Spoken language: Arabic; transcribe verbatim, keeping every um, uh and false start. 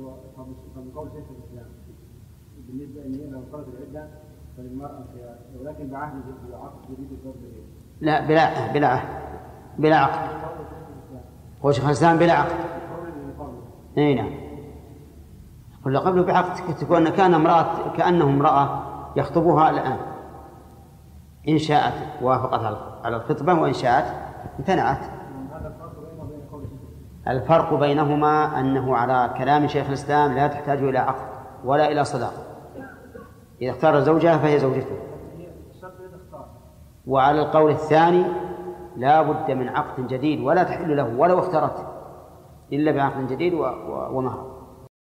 من قول شيخ الإسلام بالنسبة إن لو فرض العدة فللمرأة ولكن بعهد بعقد جديد الزوج جديد. لا بلا بلا عقد بلا عقد. هو شيخ الإسلام بلا عقد. اي نعم. ولا قبله بعقد تكون كان امرأة كأنه امرأة يخطبها الآن إن شاءت وافقت على الخطبة وإن شاءت امتنعت. الفرق بينهما أنه على كلام شيخ الإسلام لا تحتاج إلى عقد ولا إلى صداق. إذا اختار زوجها فهي زوجته. وعلى القول الثاني لا بد من عقد جديد ولا تحل له ولو اختارته إلا بعقد جديد ومهر.